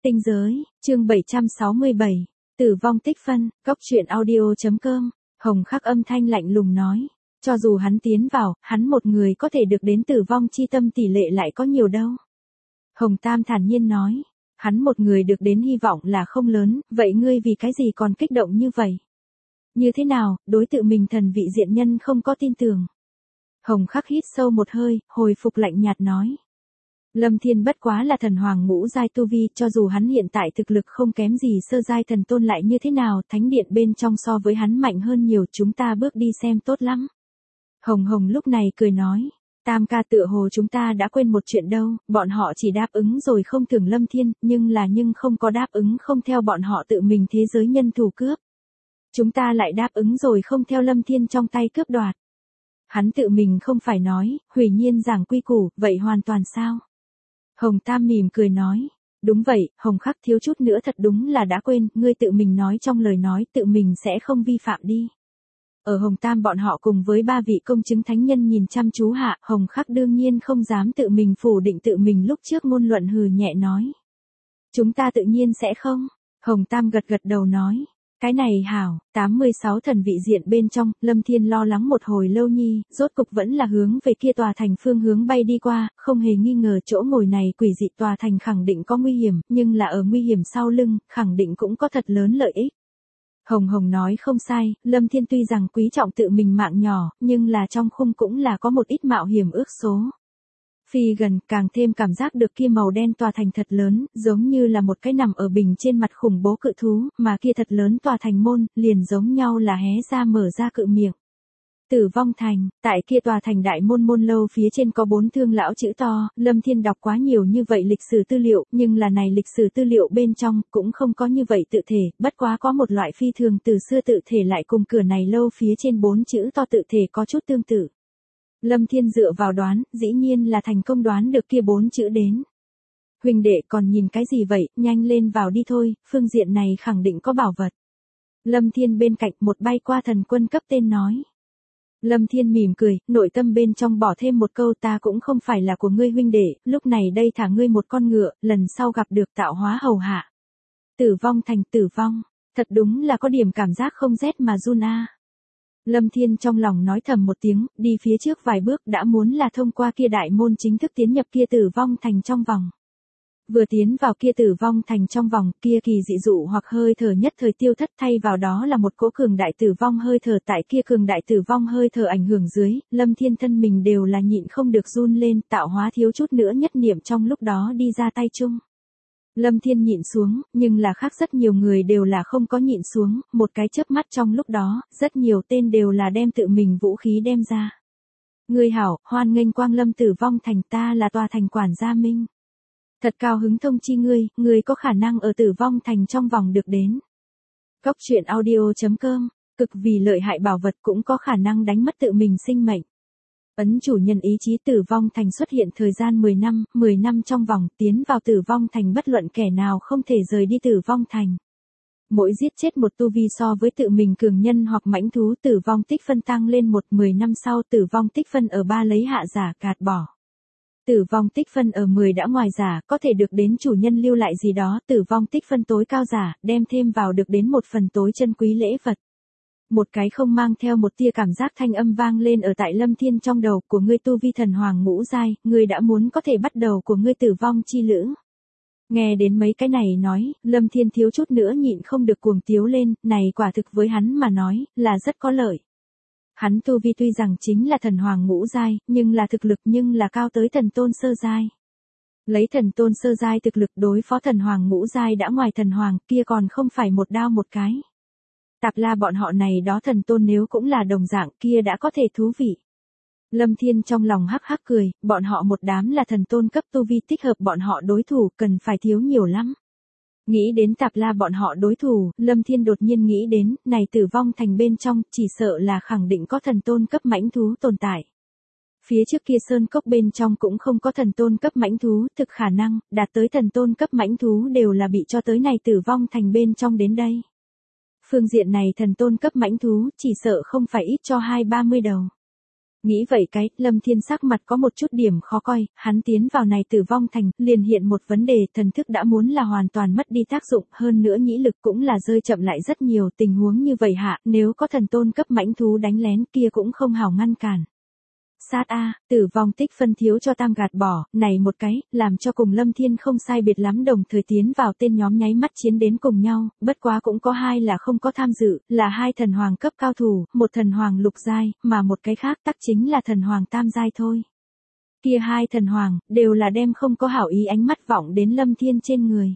Tinh giới, chương 767, tử vong tích phân, góc truyện audio.com, Hồng Khắc âm thanh lạnh lùng nói. Cho dù hắn tiến vào, hắn một người có thể được đến tử vong chi tâm tỷ lệ lại có nhiều đâu. Hồng Tam thản nhiên nói, hắn một người được đến hy vọng là không lớn, vậy ngươi vì cái gì còn kích động như vậy? Như thế nào, đối tự mình thần vị diện nhân không có tin tưởng. Hồng Khắc hít sâu một hơi, hồi phục lạnh nhạt nói. Lâm Thiên bất quá là thần hoàng ngũ giai tu vi, cho dù hắn hiện tại thực lực không kém gì sơ giai thần tôn lại như thế nào, thánh điện bên trong so với hắn mạnh hơn nhiều, chúng ta bước đi xem tốt lắm. Hồng Hồng lúc này cười nói, Tam ca tựa hồ chúng ta đã quên một chuyện đâu, bọn họ chỉ đáp ứng rồi không thưởng Lâm Thiên, nhưng không có đáp ứng không theo bọn họ tự mình thế giới nhân thủ cướp. Chúng ta lại đáp ứng rồi không theo Lâm Thiên trong tay cướp đoạt. Hắn tự mình không phải nói, hủy nhiên giảng quy củ, vậy hoàn toàn sao? Hồng Tam mỉm cười nói, đúng vậy, Hồng Khắc thiếu chút nữa thật đúng là đã quên, ngươi tự mình nói trong lời nói tự mình sẽ không vi phạm đi. Ở Hồng Tam bọn họ cùng với ba vị công chứng thánh nhân nhìn chăm chú hạ, Hồng Khắc đương nhiên không dám tự mình phủ định tự mình lúc trước ngôn luận hừ nhẹ nói. Chúng ta tự nhiên sẽ không, Hồng Tam gật gật đầu nói. Cái này hảo, 86 thần vị diện bên trong, Lâm Thiên lo lắng một hồi lâu nhi, rốt cục vẫn là hướng về kia tòa thành phương hướng bay đi qua, không hề nghi ngờ chỗ ngồi này quỷ dị tòa thành khẳng định có nguy hiểm, nhưng là ở nguy hiểm sau lưng, khẳng định cũng có thật lớn lợi ích. Hồng Hồng nói không sai, Lâm Thiên tuy rằng quý trọng tự mình mạng nhỏ, nhưng là trong khung cũng là có một ít mạo hiểm ước số. Phi gần, càng thêm cảm giác được kia màu đen tòa thành thật lớn, giống như là một cái nằm ở bình trên mặt khủng bố cự thú, mà kia thật lớn tòa thành môn, liền giống nhau là hé ra mở ra cự miệng. Tử vong thành, tại kia tòa thành đại môn lâu phía trên có 4 thương lão chữ to, Lâm Thiên đọc quá nhiều như vậy lịch sử tư liệu, nhưng là này lịch sử tư liệu bên trong cũng không có như vậy tự thể, bất quá có một loại phi thường từ xưa tự thể lại cùng cửa này lâu phía trên 4 chữ to tự thể có chút tương tự. Lâm Thiên dựa vào đoán, dĩ nhiên là thành công đoán được kia 4 chữ đến. Huỳnh đệ còn nhìn cái gì vậy, nhanh lên vào đi thôi, phương diện này khẳng định có bảo vật. Lâm Thiên bên cạnh một bay qua thần quân cấp tên nói. Lâm Thiên mỉm cười, nội tâm bên trong bỏ thêm một câu ta cũng không phải là của ngươi huynh đệ, lúc này đây thả ngươi một con ngựa, lần sau gặp được tạo hóa hầu hạ. Tử vong thành tử vong, thật đúng là có điểm cảm giác không rét mà run a. Lâm Thiên trong lòng nói thầm một tiếng, đi phía trước vài bước đã muốn là thông qua kia đại môn chính thức tiến nhập kia tử vong thành trong vòng. Vừa tiến vào kia tử vong thành trong vòng, kia kỳ dị dụ hoặc hơi thở nhất thời tiêu thất thay vào đó là một cỗ cường đại tử vong hơi thở tại kia cường đại tử vong hơi thở ảnh hưởng dưới, Lâm Thiên thân mình đều là nhịn không được run lên, tạo hóa thiếu chút nữa nhất niệm trong lúc đó đi ra tay chung. Lâm Thiên nhịn xuống, nhưng là khác rất nhiều người đều là không có nhịn xuống, một cái chớp mắt trong lúc đó, rất nhiều tên đều là đem tự mình vũ khí đem ra. Ngươi hảo, hoan nghênh quang lâm tử vong thành, ta là tòa thành quản gia Minh. Thật cao hứng thông chi ngươi có khả năng ở tử vong thành trong vòng được đến. Góc truyện audio.com, cực vì lợi hại bảo vật cũng có khả năng đánh mất tự mình sinh mệnh. Ấn chủ nhân ý chí tử vong thành xuất hiện thời gian 10 năm trong vòng, tiến vào tử vong thành bất luận kẻ nào không thể rời đi tử vong thành. Mỗi giết chết một tu vi so với tự mình cường nhân hoặc mãnh thú tử vong tích phân tăng lên 10 năm sau tử vong tích phân ở 3 lấy hạ giả gạt bỏ. Tử vong tích phân ở 10 đã ngoài giả, có thể được đến chủ nhân lưu lại gì đó, tử vong tích phân tối cao giả, đem thêm vào được đến một phần tối chân quý lễ vật. Một cái không mang theo một tia cảm giác thanh âm vang lên ở tại Lâm Thiên trong đầu của ngươi tu vi thần hoàng ngũ giai, ngươi đã muốn có thể bắt đầu của ngươi tử vong chi lữ. Nghe đến mấy cái này nói, Lâm Thiên thiếu chút nữa nhịn không được cuồng tiếu lên, này quả thực với hắn mà nói, là rất có lợi. Hắn tu vi tuy rằng chính là thần hoàng ngũ giai, nhưng là thực lực nhưng là cao tới thần tôn sơ giai. Lấy thần tôn sơ giai thực lực đối phó thần hoàng ngũ giai đã ngoài thần hoàng, kia còn không phải một đao một cái. Tạp La bọn họ này đó thần tôn nếu cũng là đồng dạng kia đã có thể thú vị. Lâm Thiên trong lòng hắc hắc cười, bọn họ một đám là thần tôn cấp tu vi thích hợp bọn họ đối thủ cần phải thiếu nhiều lắm. Nghĩ đến Tạp La bọn họ đối thủ, Lâm Thiên đột nhiên nghĩ đến, này tử vong thành bên trong, chỉ sợ là khẳng định có thần tôn cấp mãnh thú tồn tại. Phía trước kia sơn cốc bên trong cũng không có thần tôn cấp mãnh thú, thực khả năng, đạt tới thần tôn cấp mãnh thú đều là bị cho tới này tử vong thành bên trong đến đây. Phương diện này thần tôn cấp mãnh thú, chỉ sợ không phải ít cho 20-30 đầu. Nghĩ vậy cái, Lâm Thiên sắc mặt có một chút điểm khó coi, hắn tiến vào này Tử Vong Thành, liền hiện một vấn đề, thần thức đã muốn là hoàn toàn mất đi tác dụng, hơn nữa nhĩ lực cũng là rơi chậm lại rất nhiều, tình huống như vậy hạ, nếu có thần tôn cấp mãnh thú đánh lén kia cũng không hảo ngăn cản. Sát A, Tử Vong Tích Phân thiếu cho tam gạt bỏ, này một cái, làm cho cùng Lâm Thiên không sai biệt lắm đồng thời tiến vào tên nhóm nháy mắt chiến đến cùng nhau, bất quá cũng có hai là không có tham dự, là hai thần hoàng cấp cao thủ, một thần hoàng lục giai, mà một cái khác tắc chính là thần hoàng tam giai thôi. Kia hai thần hoàng, đều là đem không có hảo ý ánh mắt vọng đến Lâm Thiên trên người.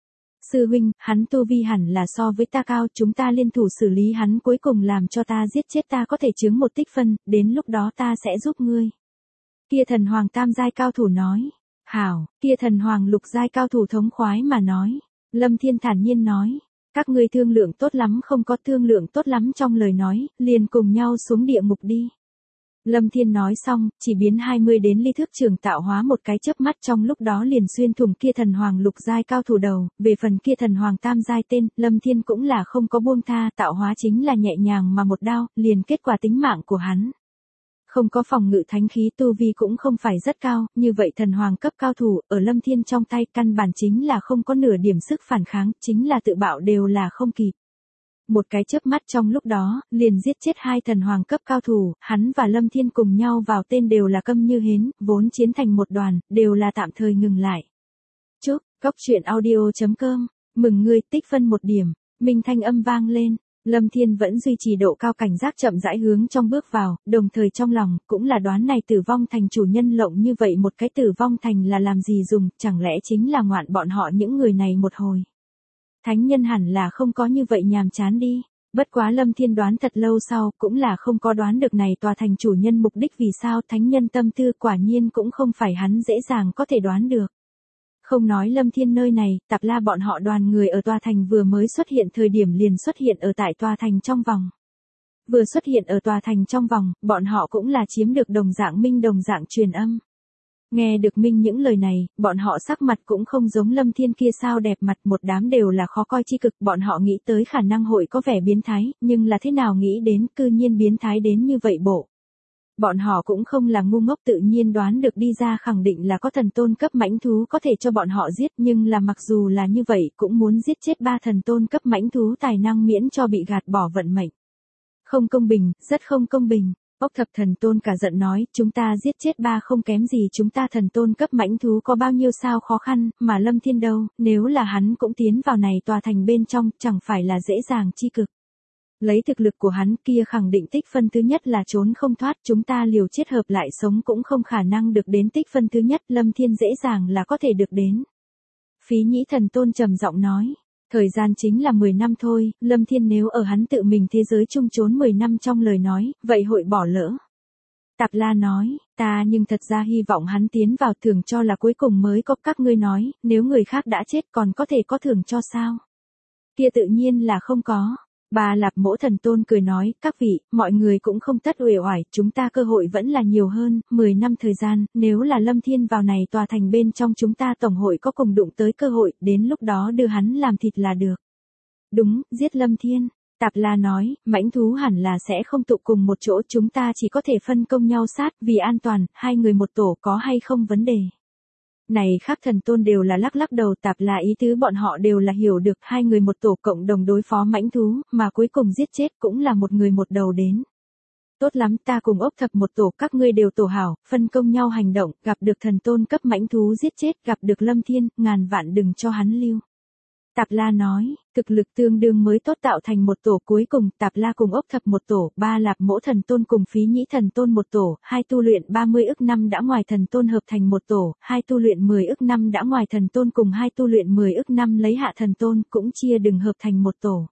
Sư huynh, hắn tu vi hẳn là so với ta cao, chúng ta liên thủ xử lý hắn cuối cùng làm cho ta giết chết ta có thể chướng một tích phân, đến lúc đó ta sẽ giúp ngươi. Kia thần hoàng tam giai cao thủ nói. Hảo, kia thần hoàng lục giai cao thủ thống khoái mà nói. Lâm Thiên thản nhiên nói. Các ngươi thương lượng tốt lắm không có thương lượng tốt lắm trong lời nói, liền cùng nhau xuống địa ngục đi. Lâm Thiên nói xong, chỉ biến 20 đến ly thước trường tạo hóa một cái chớp mắt trong lúc đó liền xuyên thủng kia thần hoàng lục giai cao thủ đầu, về phần kia thần hoàng tam giai tên, Lâm Thiên cũng là không có buông tha, tạo hóa chính là nhẹ nhàng mà một đao, liền kết quả tính mạng của hắn. Không có phòng ngự thánh khí tu vi cũng không phải rất cao, như vậy thần hoàng cấp cao thủ, ở Lâm Thiên trong tay căn bản chính là không có nửa điểm sức phản kháng, chính là tự bạo đều là không kịp. Một cái chớp mắt trong lúc đó, liền giết chết hai thần hoàng cấp cao thủ, hắn và Lâm Thiên cùng nhau vào tên đều là câm như hến, vốn chiến thành một đoàn, đều là tạm thời ngừng lại. Chúc, góc truyện audio.com, mừng ngươi tích phân một điểm, minh thanh âm vang lên, Lâm Thiên vẫn duy trì độ cao cảnh giác chậm rãi hướng trong bước vào, đồng thời trong lòng, cũng là đoán này Tử Vong Thành chủ nhân lộng như vậy một cái Tử Vong Thành là làm gì dùng, chẳng lẽ chính là ngoạn bọn họ những người này một hồi. Thánh nhân hẳn là không có như vậy nhàm chán đi. Bất quá Lâm Thiên đoán thật lâu sau, cũng là không có đoán được này tòa thành chủ nhân mục đích vì sao thánh nhân tâm tư quả nhiên cũng không phải hắn dễ dàng có thể đoán được. Không nói Lâm Thiên nơi này, Tạp La bọn họ đoàn người ở tòa thành vừa mới xuất hiện thời điểm liền xuất hiện ở tại tòa thành trong vòng. Vừa xuất hiện ở tòa thành trong vòng, bọn họ cũng là chiếm được đồng dạng minh đồng dạng truyền âm. Nghe được Minh những lời này, bọn họ sắc mặt cũng không giống Lâm Thiên kia sao đẹp mặt, một đám đều là khó coi chi cực, bọn họ nghĩ tới khả năng hội có vẻ biến thái, nhưng là thế nào nghĩ đến cư nhiên biến thái đến như vậy bộ. Bọn họ cũng không là ngu ngốc tự nhiên đoán được đi ra khẳng định là có thần tôn cấp mãnh thú có thể cho bọn họ giết, nhưng là mặc dù là như vậy cũng muốn giết chết 3 thần tôn cấp mãnh thú tài năng miễn cho bị gạt bỏ vận mệnh. Không công bình, rất không công bình. Ốc Thập Thần Tôn cả giận nói, chúng ta giết chết 3 không kém gì chúng ta thần tôn cấp mãnh thú có bao nhiêu sao khó khăn, mà Lâm Thiên đâu, nếu là hắn cũng tiến vào này tòa thành bên trong, chẳng phải là dễ dàng chi cực. Lấy thực lực của hắn kia khẳng định tích phân thứ nhất là trốn không thoát, chúng ta liều chết hợp lại sống cũng không khả năng được đến tích phân thứ nhất, Lâm Thiên dễ dàng là có thể được đến. Phí Nhĩ Thần Tôn trầm giọng nói. Thời gian chính là 10 năm thôi, Lâm Thiên nếu ở hắn tự mình thế giới chung trốn 10 năm trong lời nói, vậy hội bỏ lỡ. Tạp La nói, ta nhưng thật ra hy vọng hắn tiến vào thưởng cho là cuối cùng mới có các ngươi nói, nếu người khác đã chết còn có thể có thưởng cho sao? Kia tự nhiên là không có. Bà Lạp Mỗ Thần Tôn cười nói, các vị, mọi người cũng không tất uể oải, chúng ta cơ hội vẫn là nhiều hơn, 10 năm thời gian, nếu là Lâm Thiên vào này tòa thành bên trong chúng ta tổng hội có cùng đụng tới cơ hội, đến lúc đó đưa hắn làm thịt là được. Đúng, giết Lâm Thiên. Tạp La nói, mãnh thú hẳn là sẽ không tụ cùng một chỗ, chúng ta chỉ có thể phân công nhau sát, vì an toàn, 2 người một tổ có hay không vấn đề. Này khác thần tôn đều là lắc lắc đầu, Tạp La ý tứ bọn họ đều là hiểu được 2 người một tổ cộng đồng đối phó mãnh thú, mà cuối cùng giết chết cũng là một người một đầu đến. Tốt lắm, ta cùng Ốc Thập một tổ, các ngươi đều tổ hảo, phân công nhau hành động, gặp được thần tôn cấp mãnh thú giết chết, gặp được Lâm Thiên, ngàn vạn đừng cho hắn lưu. Tạp La nói, thực lực tương đương mới tốt tạo thành một tổ, cuối cùng Tạp La cùng Ốc Thập một tổ, Ba Lạp Mỗ Thần Tôn cùng Phí Nhĩ Thần Tôn một tổ, 2 tu luyện 30 ức năm đã ngoài thần tôn hợp thành một tổ, 2 tu luyện 10 ức năm đã ngoài thần tôn cùng 2 tu luyện 10 ức năm lấy hạ thần tôn cũng chia đừng hợp thành một tổ.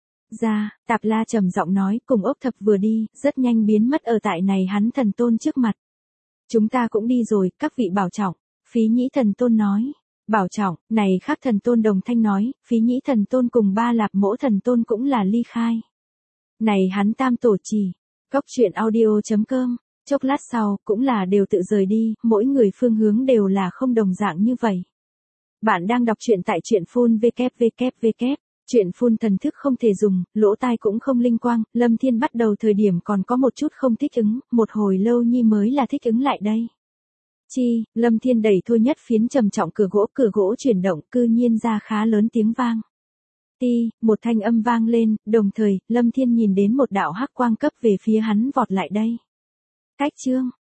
Ra, Tạp La trầm giọng nói, cùng Ốc Thập vừa đi, rất nhanh biến mất ở tại này hắn thần tôn trước mặt. Chúng ta cũng đi rồi, các vị bảo trọng, Phí Nhĩ Thần Tôn nói. Bảo trọng, này khác thần tôn đồng thanh nói, Phí Nhĩ Thần Tôn cùng Ba Lạp Mỗ Thần Tôn cũng là ly khai. Này hắn tam tổ trì, góc truyện audio.com, chốc lát sau, cũng là đều tự rời đi, mỗi người phương hướng đều là không đồng dạng như vậy. Bạn đang đọc truyện tại truyện full www. Chuyện phun thần thức không thể dùng, lỗ tai cũng không linh quang, Lâm Thiên bắt đầu thời điểm còn có một chút không thích ứng, một hồi lâu nhi mới là thích ứng lại đây. Chi, Lâm Thiên đẩy Thôi Nhất Phiến trầm trọng cửa gỗ chuyển động, cư nhiên ra khá lớn tiếng vang. Ti, một thanh âm vang lên, đồng thời, Lâm Thiên nhìn đến một đạo hắc quang cấp về phía hắn vọt lại đây. Cách chương